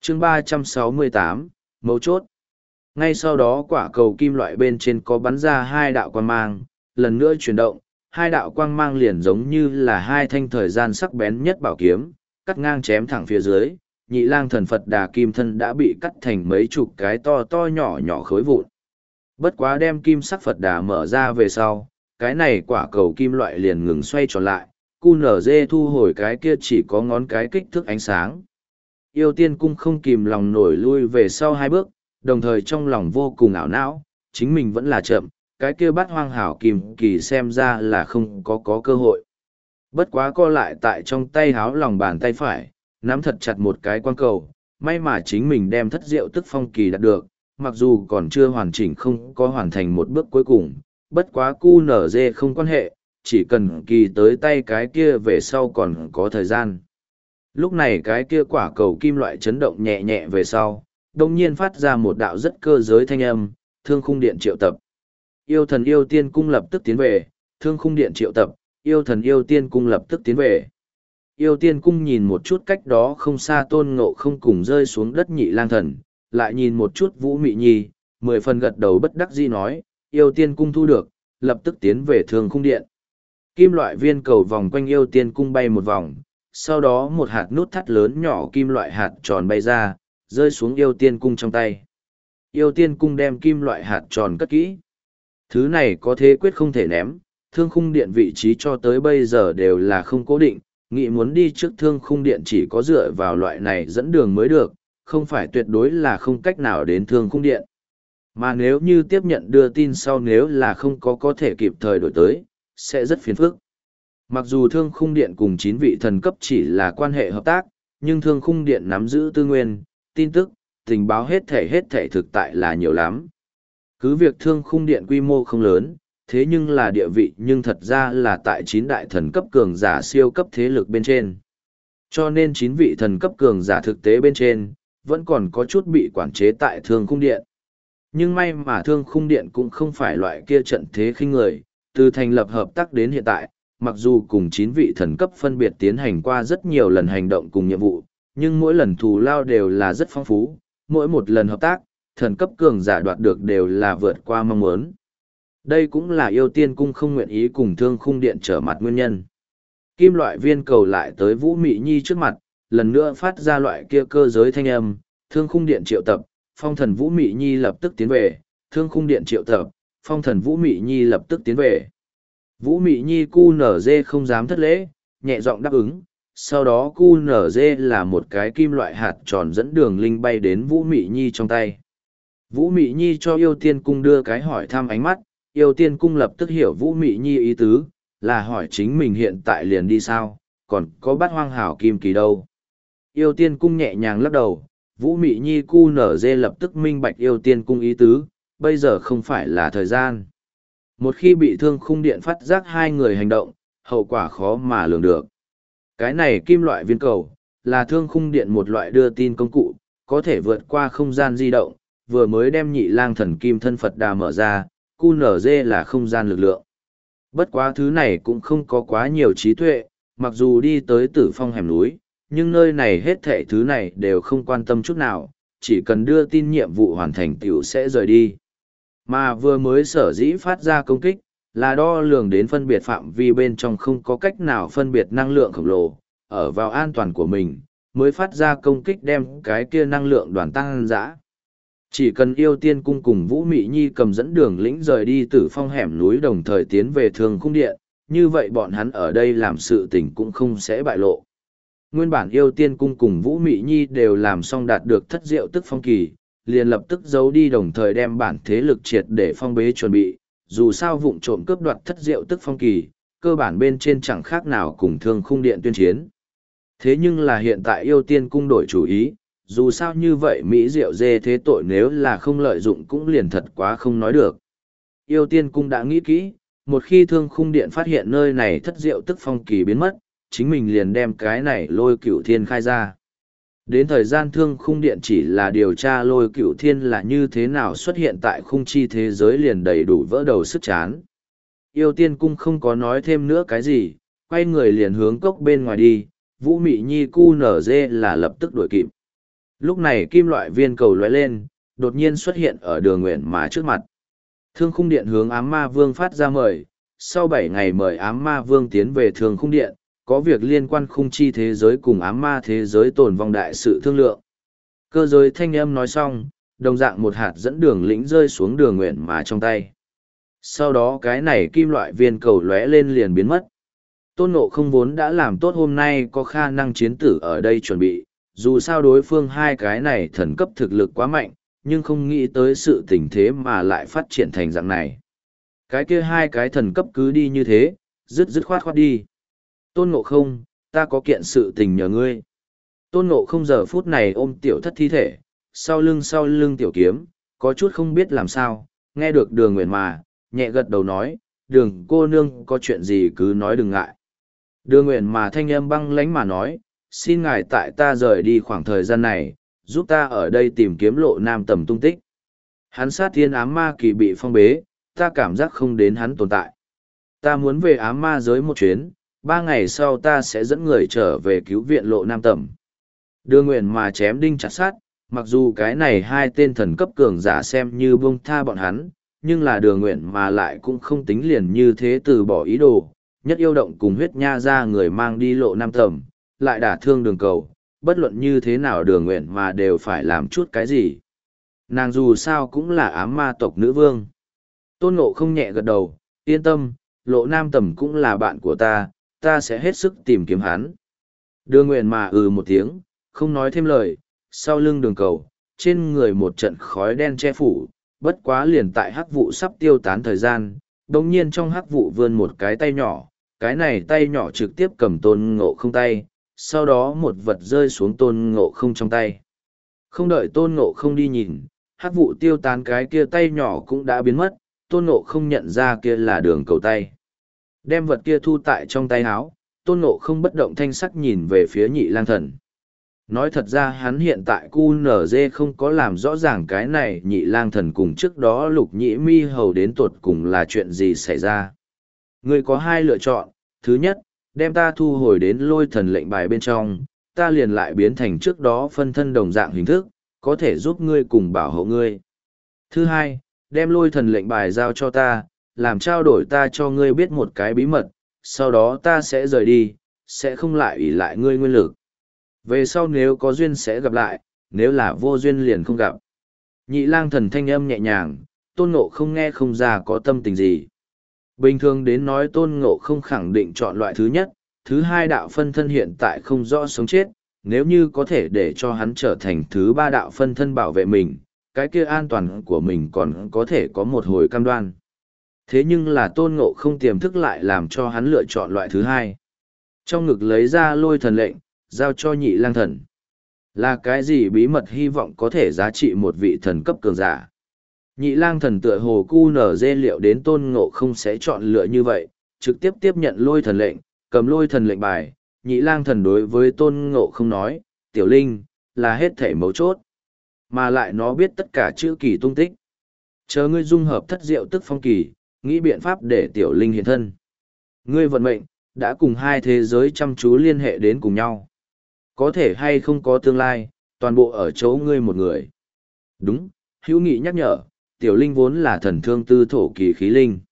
chương 368, mấu chốt. Ngay sau đó quả cầu kim loại bên trên có bắn ra hai đạo quang mang, lần nữa chuyển động, hai đạo quang mang liền giống như là hai thanh thời gian sắc bén nhất bảo kiếm, cắt ngang chém thẳng phía dưới, Nhị Lang Thần Phật Đà kim thân đã bị cắt thành mấy chục cái to to nhỏ nhỏ khối vụn. Bất quá đem kim sắc Phật Đà mở ra về sau, cái này quả cầu kim loại liền ngừng xoay tròn lại, QNZ thu hồi cái kia chỉ có ngón cái kích thước ánh sáng. Yêu Tiên Cung không kìm lòng nổi lui về sau hai bước, đồng thời trong lòng vô cùng ảo não, chính mình vẫn là chậm, cái kia Bát Hoang Hảo Kim Kỳ xem ra là không có cơ hội. Bất quá co lại tại trong tay háo lòng bàn tay phải, nắm thật chặt một cái quang cầu, may mà chính mình đem thất diệu tức phong kỳ đạt được, mặc dù còn chưa hoàn chỉnh không có hoàn thành một bước cuối cùng, bất quá QNZ không quan hệ, chỉ cần kỳ tới tay cái kia về sau còn có thời gian. Lúc này cái kia quả cầu kim loại chấn động nhẹ nhẹ về sau, đồng nhiên phát ra một đạo rất cơ giới thanh âm, Thương Khung Điện triệu tập. Yêu Thần Yêu Tiên Cung lập tức tiến về, Thương Khung Điện triệu tập, Yêu Thần Yêu Tiên Cung lập tức tiến về. Yêu Tiên Cung nhìn một chút cách đó không xa Tôn Ngộ Không cùng rơi xuống đất Nhị Lang Thần, lại nhìn một chút Vũ Mị Nhi, 10 phần gật đầu bất đắc dĩ nói, Yêu Tiên Cung thu được, lập tức tiến về Thương Khung Điện. Kim loại viên cầu vòng quanh Yêu Tiên Cung bay một vòng, sau đó một hạt nút thắt lớn nhỏ kim loại hạt tròn bay ra, rơi xuống Yêu Tiên Cung trong tay. Yêu Tiên Cung đem kim loại hạt tròn cất kỹ. Thứ này có thế quyết không thể ném, Thương Khung Điện vị trí cho tới bây giờ đều là không cố định, nghĩ muốn đi trước Thương Khung Điện chỉ có dựa vào loại này dẫn đường mới được, không phải tuyệt đối là không cách nào đến Thương Khung Điện. Mà nếu như tiếp nhận đưa tin sau nếu là không có thể kịp thời đổi tới, sẽ rất phiền phức. Mặc dù Thương Khung Điện cùng 9 vị thần cấp chỉ là quan hệ hợp tác, nhưng Thương Khung Điện nắm giữ tư nguyên, tin tức, tình báo hết thể thực tại là nhiều lắm. Cứ việc Thương Khung Điện quy mô không lớn, thế nhưng là địa vị nhưng thật ra là tại 9 đại thần cấp cường giả siêu cấp thế lực bên trên. Cho nên 9 vị thần cấp cường giả thực tế bên trên, vẫn còn có chút bị quản chế tại Thương Khung Điện. Nhưng may mà Thương Khung Điện cũng không phải loại kia trận thế khinh người, từ thành lập hợp tác đến hiện tại, mặc dù cùng 9 vị thần cấp phân biệt tiến hành qua rất nhiều lần hành động cùng nhiệm vụ, nhưng mỗi lần thù lao đều là rất phong phú, mỗi một lần hợp tác, thần cấp cường giả đoạt được đều là vượt qua mong muốn. Đây cũng là Yêu Tiên Cung không nguyện ý cùng Thương Khung Điện trở mặt nguyên nhân. Kim loại viên cầu lại tới Vũ Mị Nhi trước mặt, lần nữa phát ra loại kia cơ giới thanh âm, Thương Khung Điện triệu tập, Phong Thần Vũ Mị Nhi lập tức tiến về, Thương Khung Điện triệu tập, Phong Thần Vũ Mị Nhi lập tức tiến về. Vũ Mị Nhi QNZ không dám thất lễ, nhẹ giọng đáp ứng, sau đó QNZ là một cái kim loại hạt tròn dẫn đường linh bay đến Vũ Mị Nhi trong tay. Vũ Mị Nhi cho Yêu Tiên Cung đưa cái hỏi thăm ánh mắt, Yêu Tiên Cung lập tức hiểu Vũ Mị Nhi ý tứ, là hỏi chính mình hiện tại liền đi sao, còn có Bát Hoang Hảo Kim Kỳ đâu. Yêu Tiên Cung nhẹ nhàng lắc đầu, Vũ Mị Nhi QNZ lập tức minh bạch Yêu Tiên Cung ý tứ, bây giờ không phải là thời gian. Một khi bị Thương Khung Điện phát giác hai người hành động, hậu quả khó mà lường được. Cái này kim loại viên cầu, là Thương Khung Điện một loại đưa tin công cụ, có thể vượt qua không gian di động, vừa mới đem Nhị Lang Thần Kim Thân Phật Đà mở ra, QNZ là không gian lực lượng. Bất quá thứ này cũng không có quá nhiều trí tuệ, mặc dù đi tới Tử Phong hẻm núi, nhưng nơi này hết thảy thứ này đều không quan tâm chút nào, chỉ cần đưa tin nhiệm vụ hoàn thành tiểu sẽ rời đi. Mà vừa mới sở dĩ phát ra công kích, là đo lường đến phân biệt phạm vi bên trong không có cách nào phân biệt năng lượng khổng lồ, ở vào an toàn của mình, mới phát ra công kích đem cái kia năng lượng đoàn tăng dã. Chỉ cần Yêu Tiên Cung cùng Vũ Mị Nhi cầm dẫn đường lĩnh rời đi Tử Phong hẻm núi đồng thời tiến về Thương Khung Điện, như vậy bọn hắn ở đây làm sự tình cũng không sẽ bại lộ. Nguyên bản Yêu Tiên Cung cùng Vũ Mị Nhi đều làm xong đạt được thất diệu tức phong kỳ, liền lập tức giấu đi đồng thời đem bản thế lực triệt để phong bế chuẩn bị, dù sao vụng trộm cướp đoạt thất diệu tức phong kỳ, cơ bản bên trên chẳng khác nào cùng Thương Khung Điện tuyên chiến. Thế nhưng là hiện tại Yêu Tiên Cung đổi chủ ý, dù sao như vậy Mỹ Diệu dê thế tội nếu là không lợi dụng cũng liền thật quá không nói được. Yêu Tiên Cung đã nghĩ kỹ, một khi Thương Khung Điện phát hiện nơi này thất diệu tức phong kỳ biến mất, chính mình liền đem cái này Lôi Cửu Thiên khai ra. Đến thời gian Thương Khung Điện chỉ là điều tra Lôi Cửu Thiên là như thế nào xuất hiện tại khung chi thế giới liền đầy đủ vỡ đầu sức chán. Yêu Tiên Cung không có nói thêm nữa cái gì, quay người liền hướng cốc bên ngoài đi, Vũ Mị Nhi QNZ là lập tức đuổi kịp. Lúc này kim loại viên cầu lóe lên, đột nhiên xuất hiện ở Đường Uyển Mà trước mặt. Thương khung điện hướng ám ma vương phát ra mời, sau 7 ngày mời ám ma vương tiến về thương khung điện, có việc liên quan khung chi thế giới cùng ám ma thế giới tồn vong đại sự thương lượng. Cơ giới thanh âm nói xong, đồng dạng một hạt dẫn đường lĩnh rơi xuống Đường Uyển Mà trong tay. Sau đó cái này kim loại viên cầu lóe lên liền biến mất. Tôn Ngộ Không vốn đã làm tốt hôm nay có khả năng chiến tử ở đây chuẩn bị, dù sao đối phương hai cái này thần cấp thực lực quá mạnh, nhưng không nghĩ tới sự tình thế mà lại phát triển thành dạng này. Cái kia hai cái thần cấp cứ đi như thế, dứt khoát đi. Tôn Ngộ Không, ta có kiện sự tình nhờ ngươi. Tôn Ngộ Không giờ phút này ôm tiểu thất thi thể, sau lưng tiểu kiếm, có chút không biết làm sao, nghe được Đường Uyển Mà, nhẹ gật đầu nói, Đường cô nương có chuyện gì cứ nói đừng ngại. Đường Uyển Mà thanh âm băng lãnh mà nói, xin ngài tại ta rời đi khoảng thời gian này, giúp ta ở đây tìm kiếm Lộ Nam Tầm tung tích. Hắn sát thiên ám ma kỳ bị phong bế, ta cảm giác không đến hắn tồn tại. Ta muốn về ám ma giới một chuyến, 3 ngày sau ta sẽ dẫn người trở về cứu viện Lộ Nam Tầm. Đường Uyển Mà chém đinh chặt sắt, mặc dù cái này hai tên thần cấp cường giả xem như buông tha bọn hắn, nhưng là Đường Uyển Mà lại cũng không tính liền như thế từ bỏ ý đồ, nhất yêu động cùng huyết nha ra người mang đi Lộ Nam Tầm, lại đả thương Đường Cầu, bất luận như thế nào Đường Uyển Mà đều phải làm chút cái gì. Nàng dù sao cũng là ám ma tộc nữ vương. Tôn Ngộ Không nhẹ gật đầu, yên tâm, Lộ Nam Tầm cũng là bạn của ta sẽ hết sức tìm kiếm hắn. Đường Uyển Mà một tiếng, không nói thêm lời, sau lưng Đường Cầu, trên người một trận khói đen che phủ, bất quá liền tại hắc vụ sắp tiêu tán thời gian, đồng nhiên trong hắc vụ vươn một cái tay nhỏ, cái này tay nhỏ trực tiếp cầm Tôn Ngộ Không tay, sau đó một vật rơi xuống Tôn Ngộ Không trong tay. Không đợi Tôn Ngộ Không đi nhìn, hắc vụ tiêu tán cái kia tay nhỏ cũng đã biến mất, Tôn Ngộ Không nhận ra kia là Đường Cầu tay. Đem vật kia thu tại trong tay áo, Tôn Ngộ Không bất động thanh sắc nhìn về phía Nhị Lang Thần. Nói thật ra hắn hiện tại QNZ không có làm rõ ràng cái này Nhị Lang Thần cùng trước đó Lục Nhĩ Mi hầu đến tột cùng là chuyện gì xảy ra. Ngươi có hai lựa chọn, thứ nhất, đem ta thu hồi đến Lôi Thần lệnh bài bên trong, ta liền lại biến thành trước đó phân thân đồng dạng hình thức, có thể giúp ngươi cùng bảo hộ ngươi. Thứ hai, đem Lôi Thần lệnh bài giao cho ta, làm trao đổi ta cho ngươi biết một cái bí mật, sau đó ta sẽ rời đi, sẽ không lại ủy lại ngươi nguyên lực. Về sau nếu có duyên sẽ gặp lại, nếu là vô duyên liền không gặp. Nhị Lang Thần thanh âm nhẹ nhàng, Tôn Ngộ Không nghe không ra có tâm tình gì. Bình thường đến nói Tôn Ngộ Không khẳng định chọn loại thứ nhất, thứ hai đạo phân thân hiện tại không rõ sống chết, nếu như có thể để cho hắn trở thành thứ ba đạo phân thân bảo vệ mình, cái kia an toàn của mình còn có thể có một hồi cam đoan. Thế nhưng là Tôn Ngộ Không tiềm thức lại làm cho hắn lựa chọn loại thứ hai. Trong ngực lấy ra Lôi Thần lệnh, giao cho Nhị Lang Thần. Là cái gì bí mật hy vọng có thể giá trị một vị thần cấp cường giả? Nhị Lang Thần tựa hồ cu nở dê liệu đến Tôn Ngộ Không sẽ chọn lựa như vậy, trực tiếp tiếp nhận Lôi Thần lệnh, cầm Lôi Thần lệnh bài. Nhị Lang Thần đối với Tôn Ngộ Không nói, Tiểu Linh, là hết thể mấu chốt. Mà lại nó biết tất cả chữ kỳ tung tích. Chờ ngươi dung hợp thất diệu tức phong kỳ, nghĩ biện pháp để Tiểu Linh hiện thân. Ngươi vận mệnh, đã cùng hai thế giới chăm chú liên hệ đến cùng nhau. Có thể hay không có tương lai, toàn bộ ở chỗ ngươi một người. Đúng, hữu nghị nhắc nhở, Tiểu Linh vốn là thần thương tư thổ kỳ khí linh.